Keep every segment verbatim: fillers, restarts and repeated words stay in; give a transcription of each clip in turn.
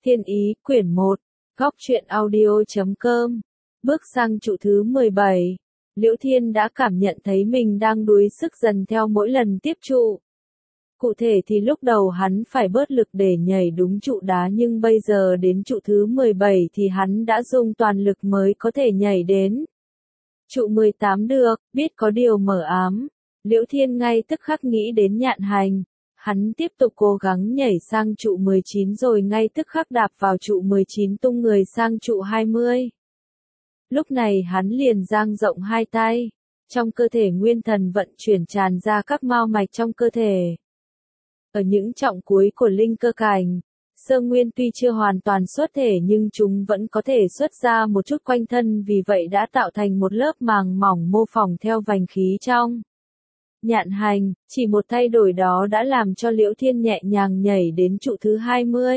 Thiên ý, quyển một, góc truyện audio chấm com. Bước sang trụ thứ mười bảy, Liễu Thiên đã cảm nhận thấy mình đang đuối sức dần theo mỗi lần tiếp trụ. Cụ thể thì lúc đầu hắn phải bớt lực để nhảy đúng trụ đá, nhưng bây giờ đến trụ thứ mười bảy thì hắn đã dùng toàn lực mới có thể nhảy đến. Trụ mười tám được, biết có điều mờ ám. Liễu Thiên ngay tức khắc nghĩ đến Nhạn Hành. Hắn tiếp tục cố gắng nhảy sang trụ mười chín rồi ngay tức khắc đạp vào trụ mười chín, tung người sang trụ hai mươi. Lúc này hắn liền dang rộng hai tay. Trong cơ thể nguyên thần vận chuyển tràn ra các mao mạch trong cơ thể. Ở những trọng cuối của linh cơ cảnh, sơ nguyên tuy chưa hoàn toàn xuất thể nhưng chúng vẫn có thể xuất ra một chút quanh thân, vì vậy đã tạo thành một lớp màng mỏng mô phỏng theo vành khí trong. Nhạn Hành, chỉ một thay đổi đó đã làm cho Liễu Thiên nhẹ nhàng nhảy đến trụ thứ hai mươi.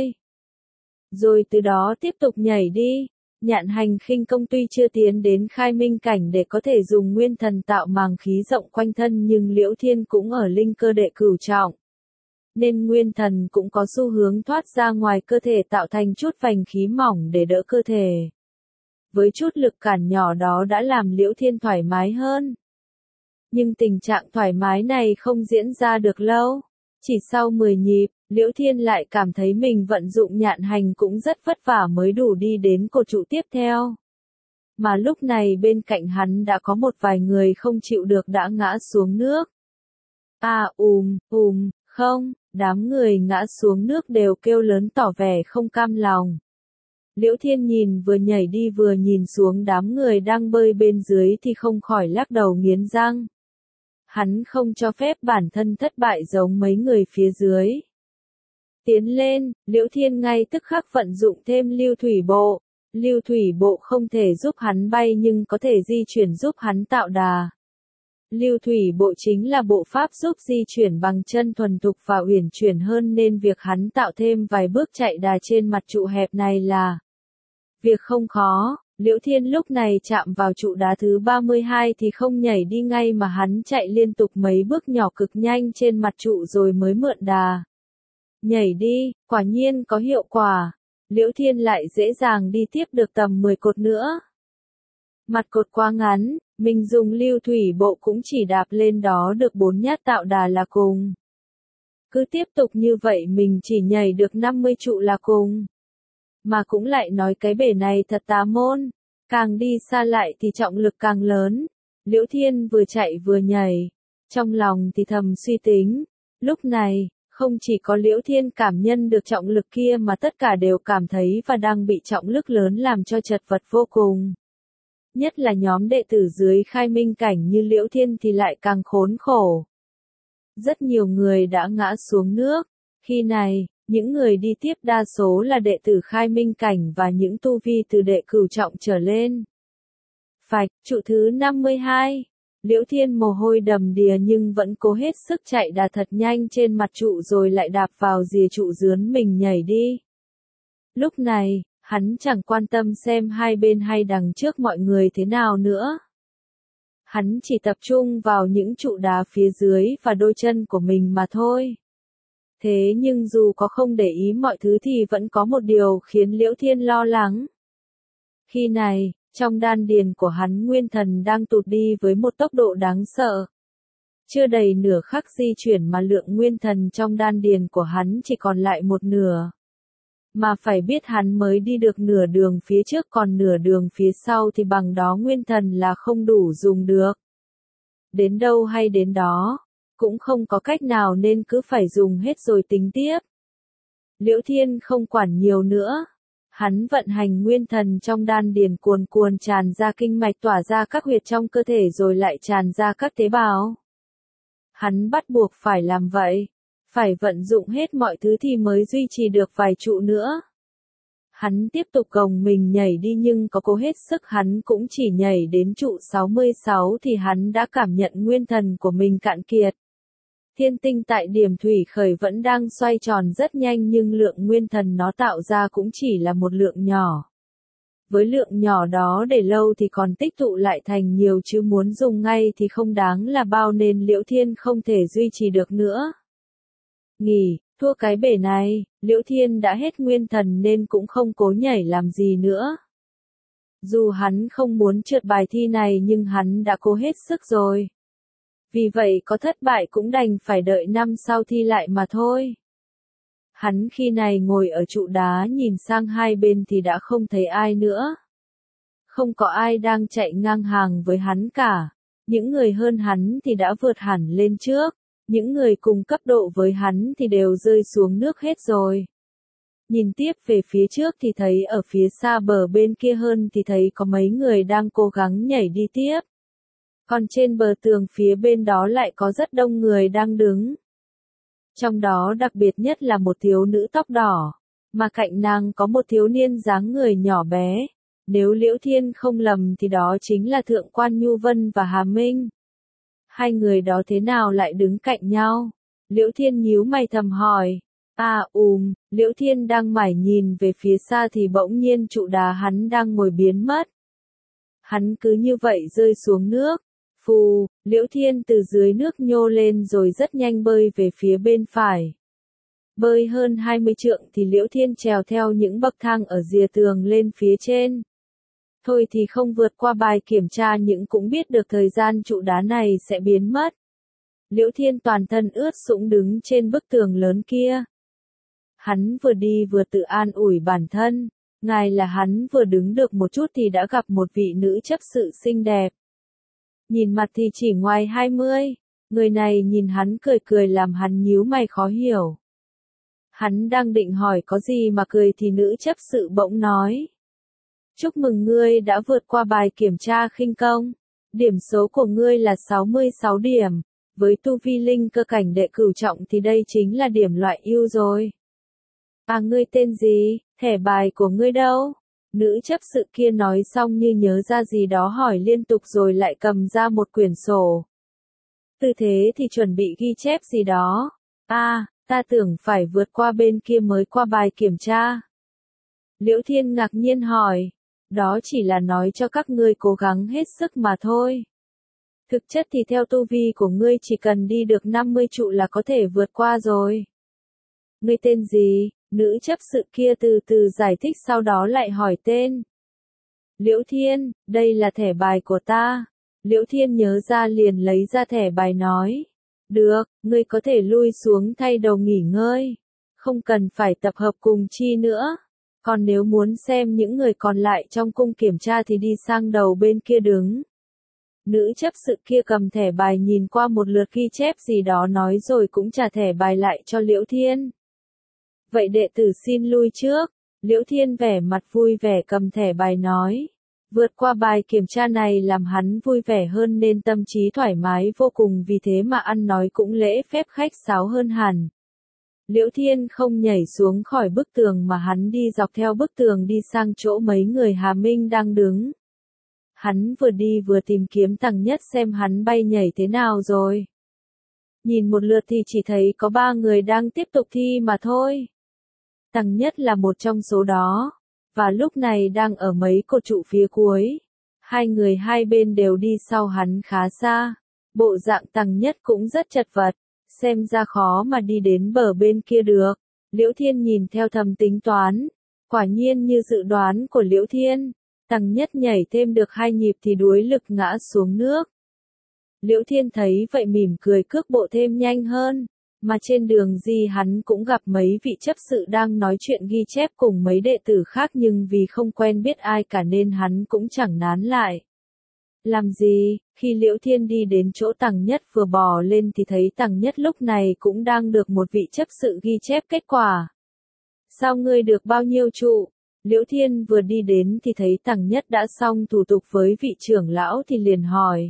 Rồi từ đó tiếp tục nhảy đi. Nhạn Hành khinh công tuy chưa tiến đến khai minh cảnh để có thể dùng nguyên thần tạo màng khí rộng quanh thân, nhưng Liễu Thiên cũng ở linh cơ đệ cửu trọng. Nên nguyên thần cũng có xu hướng thoát ra ngoài cơ thể, tạo thành chút vành khí mỏng để đỡ cơ thể. Với chút lực cản nhỏ đó đã làm Liễu Thiên thoải mái hơn. Nhưng tình trạng thoải mái này không diễn ra được lâu. Chỉ sau mười nhịp, Liễu Thiên lại cảm thấy mình vận dụng Nhạn Hành cũng rất vất vả mới đủ đi đến cột trụ tiếp theo. Mà lúc này bên cạnh hắn đã có một vài người không chịu được đã ngã xuống nước. À ùm, ùm, không, đám người ngã xuống nước đều kêu lớn tỏ vẻ không cam lòng. Liễu Thiên nhìn vừa nhảy đi vừa nhìn xuống đám người đang bơi bên dưới thì không khỏi lắc đầu nghiến răng. Hắn không cho phép bản thân thất bại giống mấy người phía dưới. Tiến lên, Liễu Thiên ngay tức khắc vận dụng thêm lưu thủy bộ. Lưu thủy bộ không thể giúp hắn bay nhưng có thể di chuyển giúp hắn tạo đà. Lưu thủy bộ chính là bộ pháp giúp di chuyển bằng chân thuần thục và uyển chuyển hơn, nên việc hắn tạo thêm vài bước chạy đà trên mặt trụ hẹp này là việc không khó. Liễu Thiên lúc này chạm vào trụ đá thứ ba mươi hai thì không nhảy đi ngay mà hắn chạy liên tục mấy bước nhỏ cực nhanh trên mặt trụ rồi mới mượn đà. Nhảy đi, quả nhiên có hiệu quả. Liễu Thiên lại dễ dàng đi tiếp được tầm mười cột nữa. Mặt cột quá ngắn, mình dùng lưu thủy bộ cũng chỉ đạp lên đó được bốn nhát tạo đà là cùng. Cứ tiếp tục như vậy mình chỉ nhảy được năm mươi trụ là cùng. Mà cũng lại nói cái bể này thật tà môn, càng đi xa lại thì trọng lực càng lớn. Liễu Thiên vừa chạy vừa nhảy, trong lòng thì thầm suy tính. Lúc này, không chỉ có Liễu Thiên cảm nhận được trọng lực kia mà tất cả đều cảm thấy và đang bị trọng lực lớn làm cho chật vật vô cùng. Nhất là nhóm đệ tử dưới khai minh cảnh như Liễu Thiên thì lại càng khốn khổ. Rất nhiều người đã ngã xuống nước. Khi này, những người đi tiếp đa số là đệ tử khai minh cảnh và những tu vi từ đệ cửu trọng trở lên. Phạch, trụ thứ năm mươi hai. Liễu Thiên mồ hôi đầm đìa nhưng vẫn cố hết sức chạy đà thật nhanh trên mặt trụ rồi lại đạp vào rìa trụ dướn mình nhảy đi. Lúc này, hắn chẳng quan tâm xem hai bên hay đằng trước mọi người thế nào nữa. Hắn chỉ tập trung vào những trụ đá phía dưới và đôi chân của mình mà thôi. Thế nhưng dù có không để ý mọi thứ thì vẫn có một điều khiến Liễu Thiên lo lắng. Khi này, trong đan điền của hắn nguyên thần đang tụt đi với một tốc độ đáng sợ. Chưa đầy nửa khắc di chuyển mà lượng nguyên thần trong đan điền của hắn chỉ còn lại một nửa. Mà phải biết hắn mới đi được nửa đường phía trước, còn nửa đường phía sau thì bằng đó nguyên thần là không đủ dùng được. Đến đâu hay đến đó. Cũng không có cách nào nên cứ phải dùng hết rồi tính tiếp. Liễu Thiên không quản nhiều nữa. Hắn vận hành nguyên thần trong đan điền cuồn cuồn tràn ra kinh mạch, tỏa ra các huyệt trong cơ thể rồi lại tràn ra các tế bào. Hắn bắt buộc phải làm vậy. Phải vận dụng hết mọi thứ thì mới duy trì được vài trụ nữa. Hắn tiếp tục gồng mình nhảy đi nhưng có cố hết sức hắn cũng chỉ nhảy đến trụ sáu mươi sáu thì hắn đã cảm nhận nguyên thần của mình cạn kiệt. Thiên tinh tại điểm thủy khởi vẫn đang xoay tròn rất nhanh nhưng lượng nguyên thần nó tạo ra cũng chỉ là một lượng nhỏ. Với lượng nhỏ đó để lâu thì còn tích tụ lại thành nhiều chứ muốn dùng ngay thì không đáng là bao, nên Liễu Thiên không thể duy trì được nữa. Nghỉ, Thua cái bể này, Liễu Thiên đã hết nguyên thần nên cũng không cố nhảy làm gì nữa. Dù hắn không muốn trượt bài thi này nhưng hắn đã cố hết sức rồi. Vì vậy có thất bại cũng đành phải đợi năm sau thi lại mà thôi. Hắn khi này ngồi ở trụ đá nhìn sang hai bên thì đã không thấy ai nữa. Không có ai đang chạy ngang hàng với hắn cả. Những người hơn hắn thì đã vượt hẳn lên trước. Những người cùng cấp độ với hắn thì đều rơi xuống nước hết rồi. Nhìn tiếp về phía trước thì thấy ở phía xa bờ bên kia hơn thì thấy có mấy người đang cố gắng nhảy đi tiếp. Còn trên bờ tường phía bên đó lại có rất đông người đang đứng. Trong đó đặc biệt nhất là một thiếu nữ tóc đỏ, mà cạnh nàng có một thiếu niên dáng người nhỏ bé. Nếu Liễu Thiên không lầm thì đó chính là Thượng quan Nhu Vân và Hà Minh. Hai người đó thế nào lại đứng cạnh nhau? Liễu Thiên nhíu mày thầm hỏi. À ùm, Liễu Thiên đang mải nhìn về phía xa thì bỗng nhiên trụ đá hắn đang ngồi biến mất. Hắn cứ như vậy rơi xuống nước. Phù, Liễu Thiên từ dưới nước nhô lên rồi rất nhanh bơi về phía bên phải. Bơi hơn hai mươi trượng thì Liễu Thiên trèo theo những bậc thang ở rìa tường lên phía trên. Thôi thì không vượt qua bài kiểm tra nhưng cũng biết được thời gian trụ đá này sẽ biến mất. Liễu Thiên toàn thân ướt sũng đứng trên bức tường lớn kia. Hắn vừa đi vừa tự an ủi bản thân, ngài là hắn vừa đứng được một chút thì đã gặp một vị nữ chấp sự xinh đẹp. Nhìn mặt thì chỉ ngoài hai mươi, người này nhìn hắn cười cười làm hắn nhíu mày khó hiểu. Hắn đang định hỏi có gì mà cười thì nữ chấp sự bỗng nói. Chúc mừng ngươi đã vượt qua bài kiểm tra khinh công. Điểm số của ngươi là sáu mươi sáu điểm. Với tu vi linh cơ cảnh đệ cửu trọng thì đây chính là điểm loại ưu rồi. À ngươi tên gì, thẻ bài của ngươi đâu? Nữ chấp sự kia nói xong như nhớ ra gì đó hỏi liên tục rồi lại cầm ra một quyển sổ. Tư thế thì chuẩn bị ghi chép gì đó. À, ta tưởng phải vượt qua bên kia mới qua bài kiểm tra. Liễu Thiên ngạc nhiên hỏi. Đó chỉ là nói cho các ngươi cố gắng hết sức mà thôi. Thực chất thì theo tu vi của ngươi chỉ cần đi được năm mươi trụ là có thể vượt qua rồi. Ngươi tên gì? Nữ chấp sự kia từ từ giải thích sau đó lại hỏi tên. Liễu Thiên, đây là thẻ bài của ta. Liễu Thiên nhớ ra liền lấy ra thẻ bài nói. Được, ngươi có thể lui xuống thay đầu nghỉ ngơi. Không cần phải tập hợp cùng chi nữa. Còn nếu muốn xem những người còn lại trong cung kiểm tra thì đi sang đầu bên kia đứng. Nữ chấp sự kia cầm thẻ bài nhìn qua một lượt ghi chép gì đó nói rồi cũng trả thẻ bài lại cho Liễu Thiên. Vậy đệ tử xin lui trước. Liễu Thiên vẻ mặt vui vẻ cầm thẻ bài nói. Vượt qua bài kiểm tra này làm hắn vui vẻ hơn nên tâm trí thoải mái vô cùng vì thế mà ăn nói cũng lễ phép khách sáo hơn hẳn. Liễu Thiên không nhảy xuống khỏi bức tường mà hắn đi dọc theo bức tường đi sang chỗ mấy người Hà Minh đang đứng. Hắn vừa đi vừa tìm kiếm Tằng Nhất xem hắn bay nhảy thế nào rồi. Nhìn một lượt thì chỉ thấy có ba người đang tiếp tục thi mà thôi. Tằng Nhất là một trong số đó, và lúc này đang ở mấy cột trụ phía cuối. Hai người hai bên đều đi sau hắn khá xa. Bộ dạng Tằng Nhất cũng rất chật vật, xem ra khó mà đi đến bờ bên kia được. Liễu Thiên nhìn theo thầm tính toán. Quả nhiên như dự đoán của Liễu Thiên, Tằng Nhất nhảy thêm được hai nhịp thì đuối lực ngã xuống nước. Liễu Thiên thấy vậy mỉm cười cước bộ thêm nhanh hơn. Mà trên đường đi hắn cũng gặp mấy vị chấp sự đang nói chuyện ghi chép cùng mấy đệ tử khác nhưng vì không quen biết ai cả nên hắn cũng chẳng nán lại. Làm gì, khi Liễu Thiên đi đến chỗ Tằng Nhất vừa bò lên thì thấy Tằng Nhất lúc này cũng đang được một vị chấp sự ghi chép kết quả. Sao ngươi được bao nhiêu trụ? Liễu Thiên vừa đi đến thì thấy Tằng Nhất đã xong thủ tục với vị trưởng lão thì liền hỏi.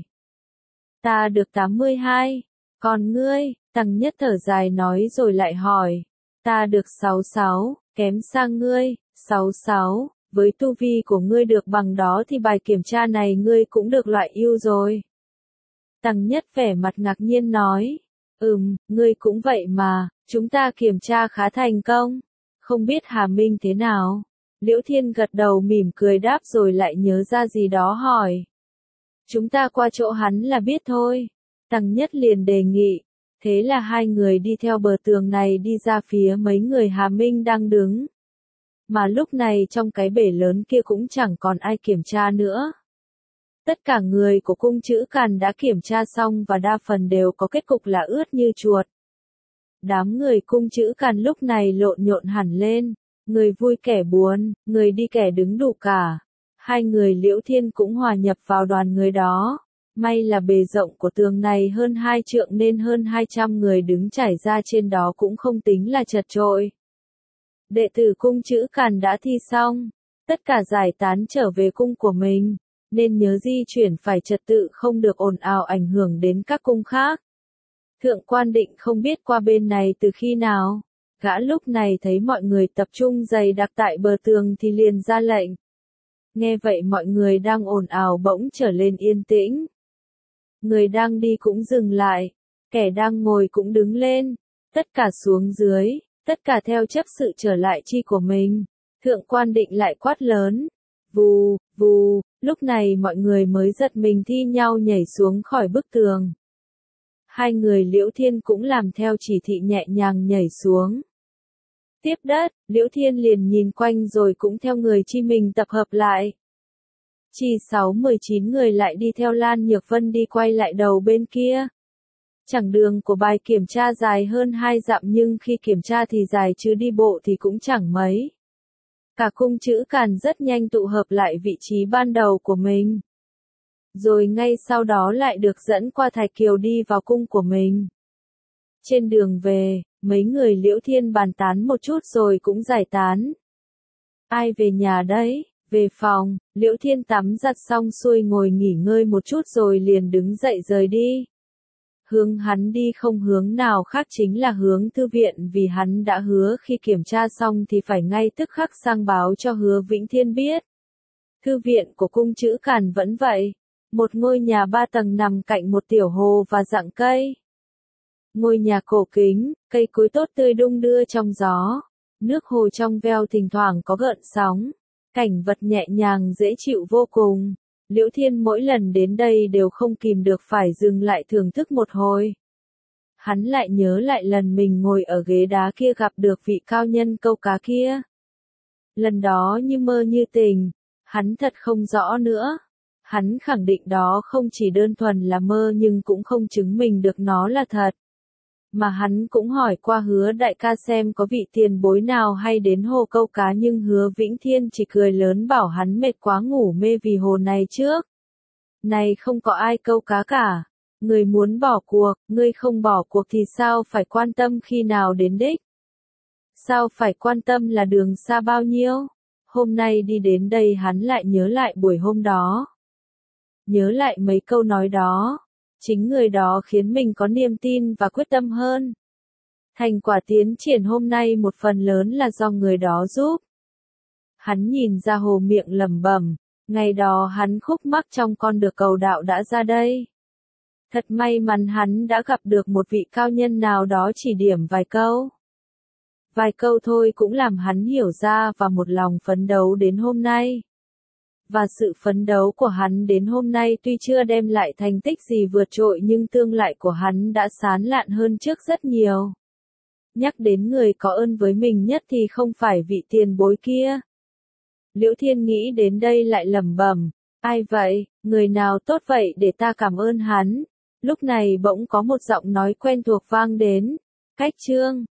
Ta được tám mươi hai, còn ngươi? Tằng Nhất thở dài nói rồi lại hỏi. Ta được sáu mươi sáu, kém sang ngươi, sáu mươi sáu, với tu vi của ngươi được bằng đó thì bài kiểm tra này ngươi cũng được loại ưu rồi. Tằng Nhất vẻ mặt ngạc nhiên nói. Ừm, ngươi cũng vậy mà, chúng ta kiểm tra khá thành công. Không biết Hà Minh thế nào? Liễu Thiên gật đầu mỉm cười đáp rồi lại nhớ ra gì đó hỏi. Chúng ta qua chỗ hắn là biết thôi. Tằng Nhất liền đề nghị. Thế là hai người đi theo bờ tường này đi ra phía mấy người Hà Minh đang đứng. Mà lúc này trong cái bể lớn kia cũng chẳng còn ai kiểm tra nữa. Tất cả người của cung Trữ Càn đã kiểm tra xong và đa phần đều có kết cục là ướt như chuột. Đám người cung Trữ Càn lúc này lộn nhộn hẳn lên, người vui kẻ buồn, người đi kẻ đứng đủ cả. Hai người Liễu Thiên cũng hòa nhập vào đoàn người đó. May là bề rộng của tường này hơn hai trượng nên hơn hai trăm người đứng trải ra trên đó cũng không tính là chật chội. Đệ tử cung Trữ Càn đã thi xong, tất cả giải tán trở về cung của mình, nên nhớ di chuyển phải trật tự không được ồn ào ảnh hưởng đến các cung khác. Thượng quan Định không biết qua bên này từ khi nào, gã lúc này thấy mọi người tập trung dày đặc tại bờ tường thì liền ra lệnh. Nghe vậy mọi người đang ồn ào bỗng trở lên yên tĩnh. Người đang đi cũng dừng lại, kẻ đang ngồi cũng đứng lên, tất cả xuống dưới, tất cả theo chấp sự trở lại chi của mình. Thượng quan Định lại quát lớn, vù, vù, lúc này mọi người mới giật mình thi nhau nhảy xuống khỏi bức tường. Hai người Liễu Thiên cũng làm theo chỉ thị nhẹ nhàng nhảy xuống. Tiếp đất, Liễu Thiên liền nhìn quanh rồi cũng theo người chi mình tập hợp lại. Chỉ sáu mười chín người lại đi theo Lan Nhược Vân đi quay lại đầu bên kia. Chặng đường của bài kiểm tra dài hơn hai dặm nhưng khi kiểm tra thì dài chứ đi bộ thì cũng chẳng mấy. Cả cung Trữ Càn rất nhanh tụ hợp lại vị trí ban đầu của mình. Rồi ngay sau đó lại được dẫn qua Thạch Kiều đi vào cung của mình. Trên đường về, mấy người Liễu Thiên bàn tán một chút rồi cũng giải tán. Ai về nhà đấy? Về phòng, Liễu Thiên tắm giặt xong xuôi ngồi nghỉ ngơi một chút rồi liền đứng dậy rời đi. Hướng hắn đi không hướng nào khác chính là hướng thư viện vì hắn đã hứa khi kiểm tra xong thì phải ngay tức khắc sang báo cho Hứa Vĩnh Thiên biết. Thư viện của cung Trữ Càn vẫn vậy, một ngôi nhà ba tầng nằm cạnh một tiểu hồ và rặng cây. Ngôi nhà cổ kính, cây cối tốt tươi đung đưa trong gió, nước hồ trong veo thỉnh thoảng có gợn sóng, cảnh vật nhẹ nhàng dễ chịu vô cùng. Liễu Thiên mỗi lần đến đây đều không kìm được phải dừng lại thưởng thức một hồi. Hắn lại nhớ lại lần mình ngồi ở ghế đá kia gặp được vị cao nhân câu cá kia. Lần đó như mơ như tình, hắn thật không rõ nữa. Hắn khẳng định đó không chỉ đơn thuần là mơ nhưng cũng không chứng minh được nó là thật. Mà hắn cũng hỏi qua Hứa đại ca xem có vị tiền bối nào hay đến hồ câu cá nhưng Hứa Vĩnh Thiên chỉ cười lớn bảo hắn mệt quá ngủ mê vì hồ này trước. Này không có ai câu cá cả. Người muốn bỏ cuộc, ngươi không bỏ cuộc thì sao phải quan tâm khi nào đến đích? Sao phải quan tâm là đường xa bao nhiêu? Hôm nay đi đến đây hắn lại nhớ lại buổi hôm đó. Nhớ lại mấy câu nói đó. Chính người đó khiến mình có niềm tin và quyết tâm hơn. Thành quả tiến triển hôm nay một phần lớn là do người đó giúp. Hắn nhìn ra hồ miệng lẩm bẩm, ngày đó hắn khúc mắc trong con đường cầu đạo đã ra đây. Thật may mắn hắn đã gặp được một vị cao nhân nào đó chỉ điểm vài câu. Vài câu thôi cũng làm hắn hiểu ra và một lòng phấn đấu đến hôm nay. Và sự phấn đấu của hắn đến hôm nay tuy chưa đem lại thành tích gì vượt trội nhưng tương lai của hắn đã sáng lạn hơn trước rất nhiều. Nhắc đến người có ơn với mình nhất thì không phải vị tiền bối kia. Liễu Thiên nghĩ đến đây lại lẩm bẩm, ai vậy, người nào tốt vậy để ta cảm ơn hắn. Lúc này bỗng có một giọng nói quen thuộc vang đến, Cách Trương.